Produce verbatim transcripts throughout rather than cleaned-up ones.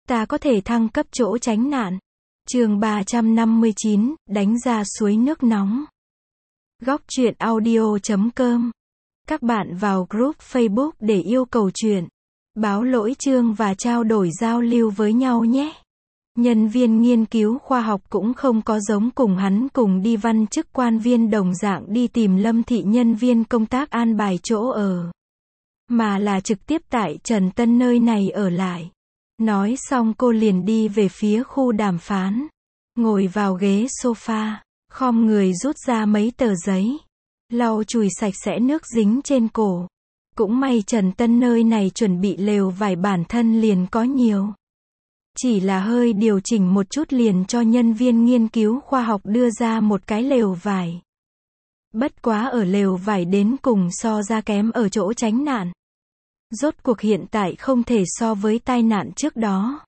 ta có thể thăng cấp chỗ tránh nạn. Chương ba trăm năm mươi chín, đánh ra suối nước nóng. Góc truyện audio chấm com. Các bạn vào group Facebook để yêu cầu truyện, báo lỗi chương và trao đổi giao lưu với nhau nhé. Nhân viên nghiên cứu khoa học cũng không có giống cùng hắn cùng đi văn chức quan viên đồng dạng đi tìm Lâm Thị nhân viên công tác an bài chỗ ở, mà là trực tiếp tại Trần Tân nơi này ở lại. Nói xong cô liền đi về phía khu đàm phán, ngồi vào ghế sofa, khom người rút ra mấy tờ giấy, lau chùi sạch sẽ nước dính trên cổ. Cũng may Trần Tân nơi này chuẩn bị lều vải bản thân liền có nhiều. Chỉ là hơi điều chỉnh một chút liền cho nhân viên nghiên cứu khoa học đưa ra một cái lều vải. Bất quá ở lều vải đến cùng so ra kém ở chỗ tránh nạn. Rốt cuộc hiện tại không thể so với tai nạn trước đó.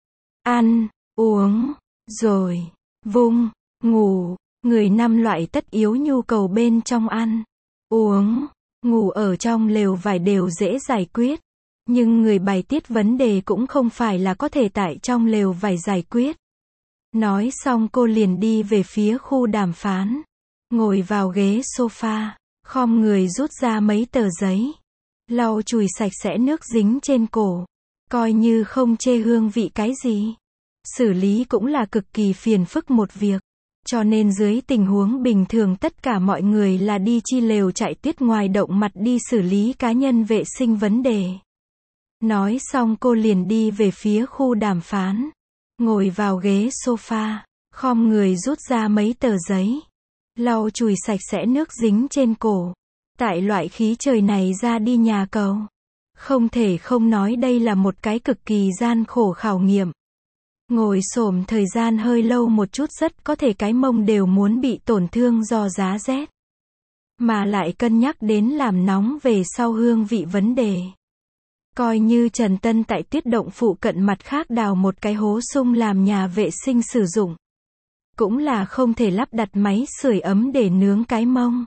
Ăn, uống, rồi, vung, ngủ, người năm loại tất yếu nhu cầu bên trong ăn, uống, ngủ ở trong lều vải đều dễ giải quyết. Nhưng người bài tiết vấn đề cũng không phải là có thể tại trong lều vải giải quyết. Nói xong cô liền đi về phía khu đàm phán, ngồi vào ghế sofa, khom người rút ra mấy tờ giấy, lau chùi sạch sẽ nước dính trên cổ, coi như không chê hương vị cái gì. Xử lý cũng là cực kỳ phiền phức một việc, cho nên dưới tình huống bình thường tất cả mọi người là đi chi lều chạy tiết ngoài động mặt đi xử lý cá nhân vệ sinh vấn đề. Nói xong cô liền đi về phía khu đàm phán, ngồi vào ghế sofa, khom người rút ra mấy tờ giấy, lau chùi sạch sẽ nước dính trên cổ. Tại loại khí trời này ra đi nhà cầu, không thể không nói đây là một cái cực kỳ gian khổ khảo nghiệm. Ngồi xổm thời gian hơi lâu một chút rất có thể cái mông đều muốn bị tổn thương do giá rét. Mà lại cân nhắc đến làm nóng về sau hương vị vấn đề. Coi như Trần Tân tại Tuyết Động phụ cận mặt khác đào một cái hố sung làm nhà vệ sinh sử dụng. Cũng là không thể lắp đặt máy sưởi ấm để nướng cái mông.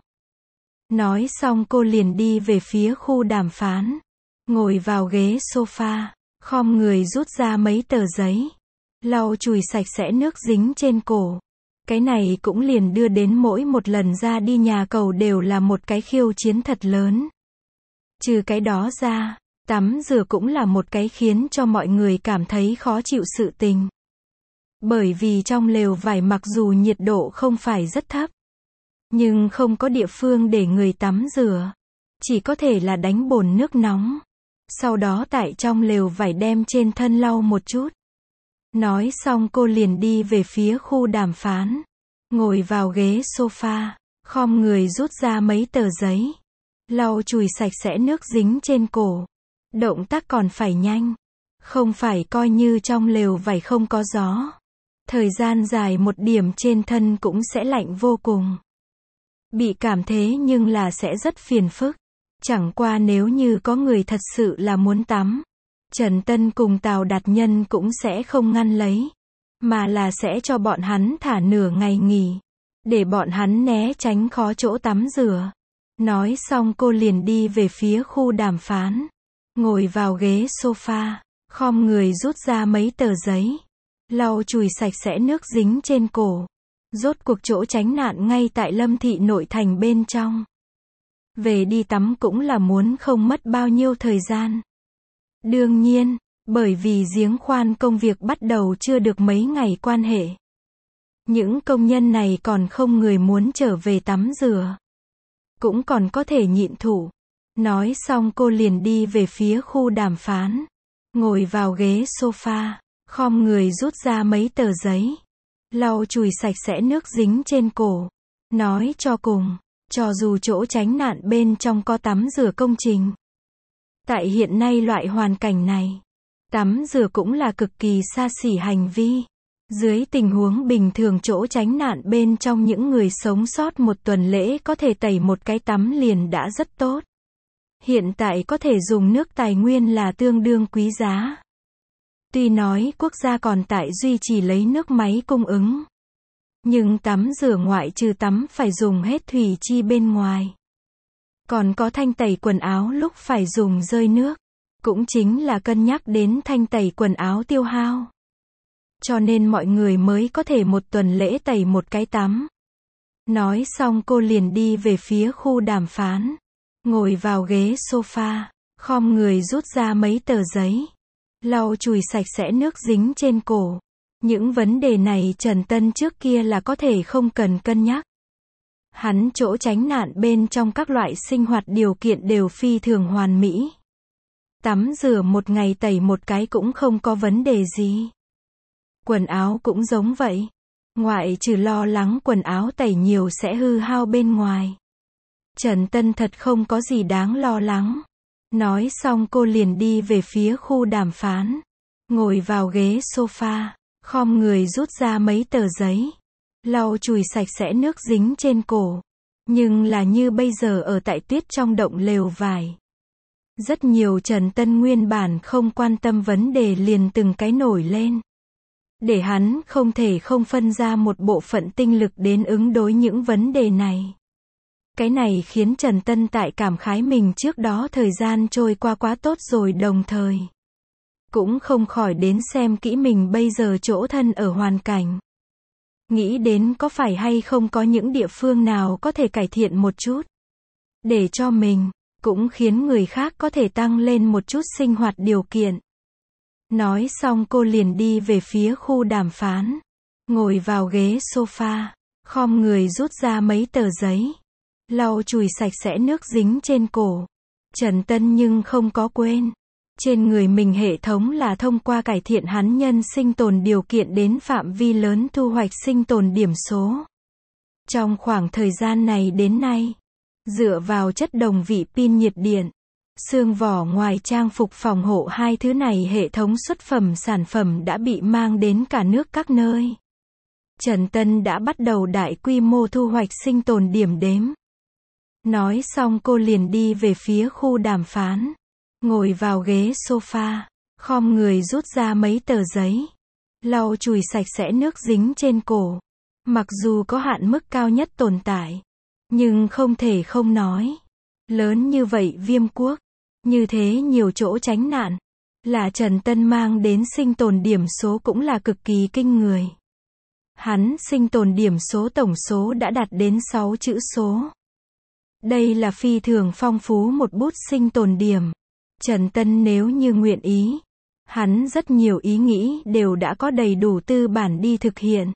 Nói xong cô liền đi về phía khu đàm phán, ngồi vào ghế sofa, khom người rút ra mấy tờ giấy, lau chùi sạch sẽ nước dính trên cổ. Cái này cũng liền đưa đến mỗi một lần ra đi nhà cầu đều là một cái khiêu chiến thật lớn. Trừ cái đó ra, tắm rửa cũng là một cái khiến cho mọi người cảm thấy khó chịu sự tình. Bởi vì trong lều vải mặc dù nhiệt độ không phải rất thấp, nhưng không có địa phương để người tắm rửa. Chỉ có thể là đánh bồn nước nóng. Sau đó tại trong lều vải đem trên thân lau một chút. Nói xong cô liền đi về phía khu đàm phán, ngồi vào ghế sofa, khom người rút ra mấy tờ giấy, lau chùi sạch sẽ nước dính trên cổ. Động tác còn phải nhanh, không phải coi như trong lều vải không có gió. Thời gian dài một điểm trên thân cũng sẽ lạnh vô cùng. Bị cảm thế nhưng là sẽ rất phiền phức. Chẳng qua nếu như có người thật sự là muốn tắm, Trần Tân cùng Tào Đạt Nhân cũng sẽ không ngăn lấy, mà là sẽ cho bọn hắn thả nửa ngày nghỉ, để bọn hắn né tránh khó chỗ tắm rửa. Nói xong cô liền đi về phía khu đàm phán, ngồi vào ghế sofa, khom người rút ra mấy tờ giấy, lau chùi sạch sẽ nước dính trên cổ. Rốt cuộc chỗ tránh nạn ngay tại Lâm Thị nội thành bên trong. Về đi tắm cũng là muốn không mất bao nhiêu thời gian. Đương nhiên, bởi vì giếng khoan công việc bắt đầu chưa được mấy ngày quan hệ. Những công nhân này còn không người muốn trở về tắm rửa. Cũng còn có thể nhịn thủ. Nói xong cô liền đi về phía khu đàm phán, ngồi vào ghế sofa, khom người rút ra mấy tờ giấy, lau chùi sạch sẽ nước dính trên cổ. Nói cho cùng, cho dù chỗ tránh nạn bên trong có tắm rửa công trình, tại hiện nay loại hoàn cảnh này, tắm rửa cũng là cực kỳ xa xỉ hành vi. Dưới tình huống bình thường chỗ tránh nạn bên trong những người sống sót một tuần lễ có thể tẩy một cái tắm liền đã rất tốt. Hiện tại có thể dùng nước tài nguyên là tương đương quý giá. Tuy nói quốc gia còn tại duy trì lấy nước máy cung ứng, nhưng tắm rửa ngoại trừ tắm phải dùng hết thủy chi bên ngoài, còn có thanh tẩy quần áo lúc phải dùng rơi nước, Cũng chính là cân nhắc đến thanh tẩy quần áo tiêu hao. Cho nên mọi người mới có thể một tuần lễ tẩy một cái tắm. Nói xong cô liền đi về phía khu đàm phán. Ngồi vào ghế sofa, khom người rút ra mấy tờ giấy. Lau chùi sạch sẽ nước dính trên cổ. Những vấn đề này Trần Tân trước kia là có thể không cần cân nhắc. Hắn chỗ tránh nạn bên trong các loại sinh hoạt điều kiện đều phi thường hoàn mỹ. Tắm rửa một ngày tẩy một cái cũng không có vấn đề gì. Quần áo cũng giống vậy. Ngoại trừ lo lắng quần áo tẩy nhiều sẽ hư hao bên ngoài. Trần Tân thật không có gì đáng lo lắng. Nói xong cô liền đi về phía khu đàm phán. Ngồi vào ghế sofa, khom người rút ra mấy tờ giấy. Lau chùi sạch sẽ nước dính trên cổ. Nhưng là như bây giờ ở tại tuyết trong động lều vải. Rất nhiều Trần Tân nguyên bản không quan tâm vấn đề liền từng cái nổi lên. Để hắn không thể không phân ra một bộ phận tinh lực đến ứng đối những vấn đề này. Cái này khiến Trần Tân tại cảm khái mình trước đó thời gian trôi qua quá tốt rồi, đồng thời cũng không khỏi đến xem kỹ mình bây giờ chỗ thân ở hoàn cảnh. Nghĩ đến có phải hay không có những địa phương nào có thể cải thiện một chút. Để cho mình, cũng khiến người khác có thể tăng lên một chút sinh hoạt điều kiện. Nói xong cô liền đi về phía khu đàm phán. Ngồi vào ghế sofa, khom người rút ra mấy tờ giấy. Lau chùi sạch sẽ nước dính trên cổ. Trần Tân nhưng không có quên. Trên người mình hệ thống là thông qua cải thiện hắn nhân sinh tồn điều kiện đến phạm vi lớn thu hoạch sinh tồn điểm số. Trong khoảng thời gian này đến nay, dựa vào chất đồng vị pin nhiệt điện, xương vỏ ngoài trang phục phòng hộ hai thứ này hệ thống xuất phẩm sản phẩm đã bị mang đến cả nước các nơi. Trần Tân đã bắt đầu đại quy mô thu hoạch sinh tồn điểm đếm. Nói xong cô liền đi về phía khu đàm phán. Ngồi vào ghế sofa, khom người rút ra mấy tờ giấy. Lau chùi sạch sẽ nước dính trên cổ. Mặc dù có hạn mức cao nhất tồn tại, nhưng không thể không nói. Lớn như vậy viêm quốc, như thế nhiều chỗ tránh nạn, là Trần Tân mang đến sinh tồn điểm số cũng là cực kỳ kinh người. Hắn sinh tồn điểm số tổng số đã đạt đến sáu chữ số. Đây là phi thường phong phú một bút sinh tồn điểm. Trần Tân nếu như nguyện ý, hắn rất nhiều ý nghĩ đều đã có đầy đủ tư bản đi thực hiện.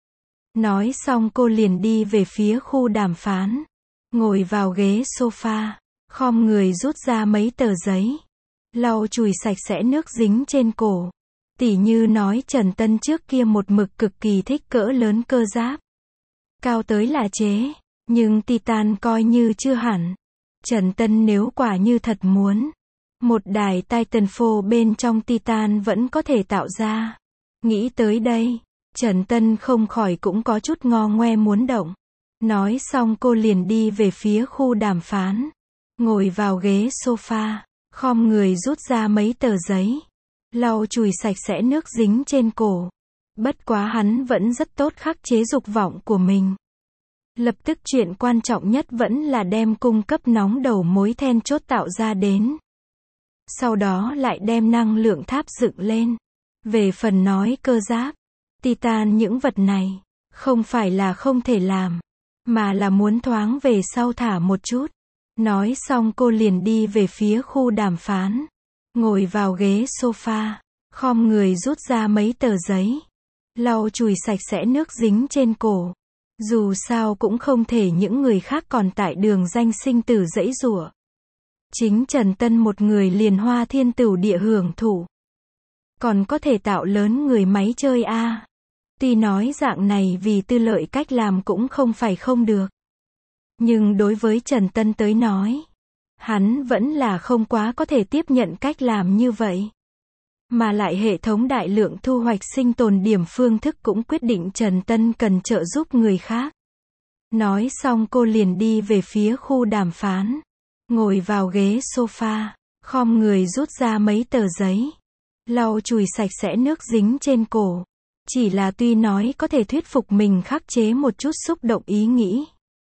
Nói xong cô liền đi về phía khu đàm phán. Ngồi vào ghế sofa, khom người rút ra mấy tờ giấy. Lau chùi sạch sẽ nước dính trên cổ. Tỉ như nói Trần Tân trước kia một mực cực kỳ thích cỡ lớn cơ giáp. Cao tới là chế, nhưng Titan coi như chưa hẳn. Trần Tân nếu quả như thật muốn, một đài Titanfall bên trong Titan vẫn có thể tạo ra. Nghĩ tới đây, Trần Tân không khỏi cũng có chút ngo ngoe muốn động. Nói xong cô liền đi về phía khu đàm phán. Ngồi vào ghế sofa, khom người rút ra mấy tờ giấy. Lau chùi sạch sẽ nước dính trên cổ. Bất quá hắn vẫn rất tốt khắc chế dục vọng của mình. Lập tức chuyện quan trọng nhất vẫn là đem cung cấp nóng đầu mối then chốt tạo ra đến. Sau đó lại đem năng lượng tháp dựng lên. Về phần nói cơ giáp, Titan những vật này, không phải là không thể làm, mà là muốn thoáng về sau thả một chút. Nói xong cô liền đi về phía khu đàm phán. Ngồi vào ghế sofa, khom người rút ra mấy tờ giấy. Lau chùi sạch sẽ nước dính trên cổ. Dù sao cũng không thể những người khác còn tại đường danh sinh tử giãy giụa. Chính Trần Tân một người liền hoa thiên tửu địa hưởng thụ. Còn có thể tạo lớn người máy chơi a. À. Tuy nói dạng này vì tư lợi cách làm cũng không phải không được. Nhưng đối với Trần Tân tới nói, hắn vẫn là không quá có thể tiếp nhận cách làm như vậy. Mà lại hệ thống đại lượng thu hoạch sinh tồn điểm phương thức cũng quyết định Trần Tân cần trợ giúp người khác. Nói xong cô liền đi về phía khu đàm phán. Ngồi vào ghế sofa, khom người rút ra mấy tờ giấy. Lau chùi sạch sẽ nước dính trên cổ. Chỉ là tuy nói có thể thuyết phục mình khắc chế một chút xúc động ý nghĩ.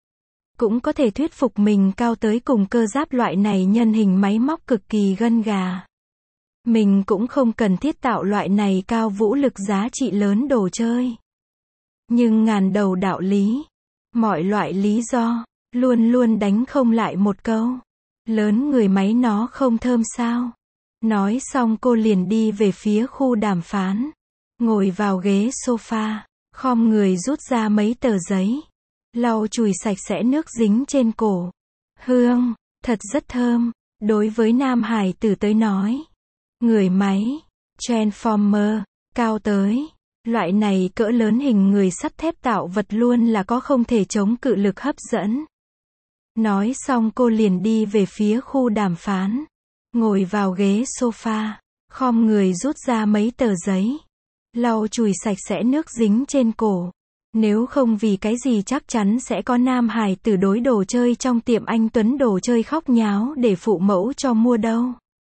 Cũng có thể thuyết phục mình cao tới cùng cơ giáp loại này nhân hình máy móc cực kỳ gân gà. Mình cũng không cần thiết tạo loại này cao vũ lực giá trị lớn đồ chơi. Nhưng ngàn đầu đạo lý, mọi loại lý do, luôn luôn đánh không lại một câu. Lớn người máy nó không thơm sao? Nói xong cô liền đi về phía khu đàm phán. Ngồi vào ghế sofa, khom người rút ra mấy tờ giấy. Lau chùi sạch sẽ nước dính trên cổ. Hương, thật rất thơm, đối với nam hải tử tới nói. Người máy, Transformer, cao tới. Loại này cỡ lớn hình người sắt thép tạo vật luôn là có không thể chống cự lực hấp dẫn. Nói xong cô liền đi về phía khu đàm phán. Ngồi vào ghế sofa, khom người rút ra mấy tờ giấy. Lau chùi sạch sẽ nước dính trên cổ. Nếu không vì cái gì chắc chắn sẽ có nam hài tử đối đồ chơi trong tiệm anh Tuấn đồ chơi khóc nháo để phụ mẫu cho mua đâu.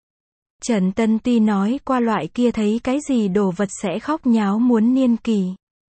Trần Tân tuy nói qua loại kia thấy cái gì đồ vật sẽ khóc nháo muốn niên kỳ.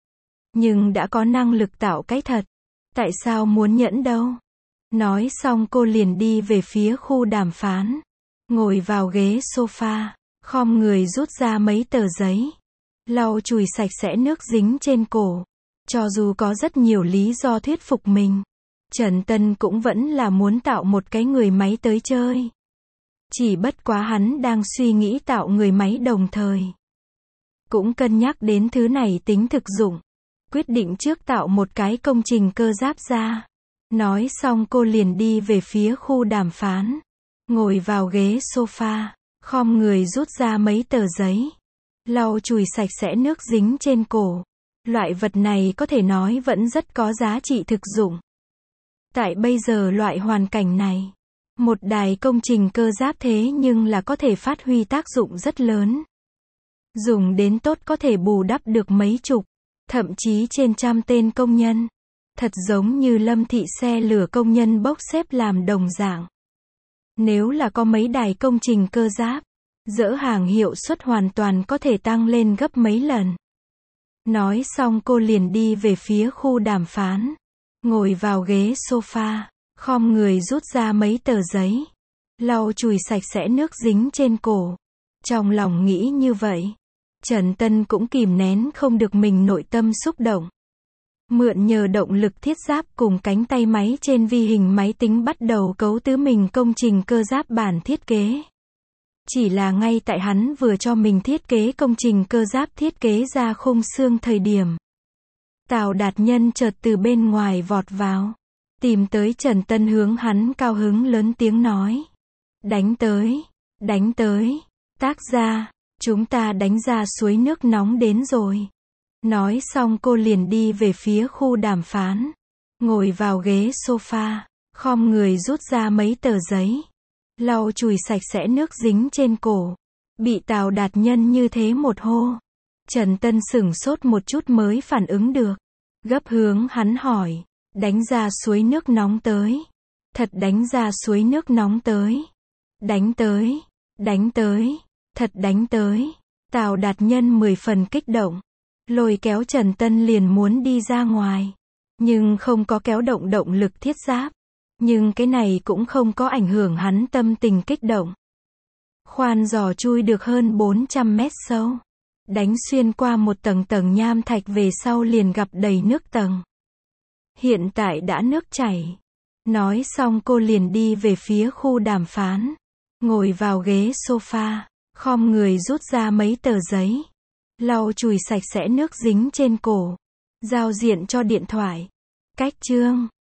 Nhưng đã có năng lực tạo cái thật. Tại sao muốn nhẫn đâu? Nói xong cô liền đi về phía khu đàm phán. Ngồi vào ghế sofa, khom người rút ra mấy tờ giấy. Lau chùi sạch sẽ nước dính trên cổ. Cho dù có rất nhiều lý do thuyết phục mình, Trần Tân cũng vẫn là muốn tạo một cái người máy tới chơi. Chỉ bất quá hắn đang suy nghĩ tạo người máy đồng thời. Cũng cân nhắc đến thứ này tính thực dụng. Quyết định trước tạo một cái công trình cơ giáp ra. Nói xong cô liền đi về phía khu đàm phán. Ngồi vào ghế sofa, khom người rút ra mấy tờ giấy. Lau chùi sạch sẽ nước dính trên cổ. Loại vật này có thể nói vẫn rất có giá trị thực dụng. Tại bây giờ loại hoàn cảnh này, một đài công trình cơ giáp thế nhưng là có thể phát huy tác dụng rất lớn. Dùng đến tốt có thể bù đắp được mấy chục, thậm chí trên trăm tên công nhân. Thật giống như Lâm Thị xe lửa công nhân bốc xếp làm đồng dạng. Nếu là có mấy đài công trình cơ giáp, dỡ hàng hiệu suất hoàn toàn có thể tăng lên gấp mấy lần. Nói xong cô liền đi về phía khu đàm phán. Ngồi vào ghế sofa, khom người rút ra mấy tờ giấy. Lau chùi sạch sẽ nước dính trên cổ. Trong lòng nghĩ như vậy, Trần Tân cũng kìm nén không được mình nội tâm xúc động. Mượn nhờ động lực thiết giáp cùng cánh tay máy trên vi hình máy tính bắt đầu cấu tứ mình công trình cơ giáp bản thiết kế. Chỉ là ngay tại hắn vừa cho mình thiết kế công trình cơ giáp thiết kế ra khung xương thời điểm. Tào Đạt Nhân chợt từ bên ngoài vọt vào. Tìm tới Trần Tân hướng hắn cao hứng lớn tiếng nói. Đánh tới, đánh tới, tác gia, chúng ta đánh ra suối nước nóng đến rồi. Nói xong cô liền đi về phía khu đàm phán. Ngồi vào ghế sofa, khom người rút ra mấy tờ giấy. Lau chùi sạch sẽ nước dính trên cổ. Bị Tào Đạt Nhân như thế một hô. Trần Tân sửng sốt một chút mới phản ứng được. Gấp hướng hắn hỏi. Đánh ra suối nước nóng tới. Thật đánh ra suối nước nóng tới. Đánh tới. Đánh tới. Thật đánh tới. Tào Đạt Nhân mười phần kích động. Lôi kéo Trần Tân liền muốn đi ra ngoài. Nhưng không có kéo động động lực thiết giáp. Nhưng cái này cũng không có ảnh hưởng hắn tâm tình kích động. Khoan giò chui được hơn bốn trăm mét sâu. Đánh xuyên qua một tầng tầng nham thạch về sau liền gặp đầy nước tầng. Hiện tại đã nước chảy. Nói xong cô liền đi về phía khu đàm phán. Ngồi vào ghế sofa, khom người rút ra mấy tờ giấy. Lau chùi sạch sẽ nước dính trên cổ. Giao diện cho điện thoại. Cách chương.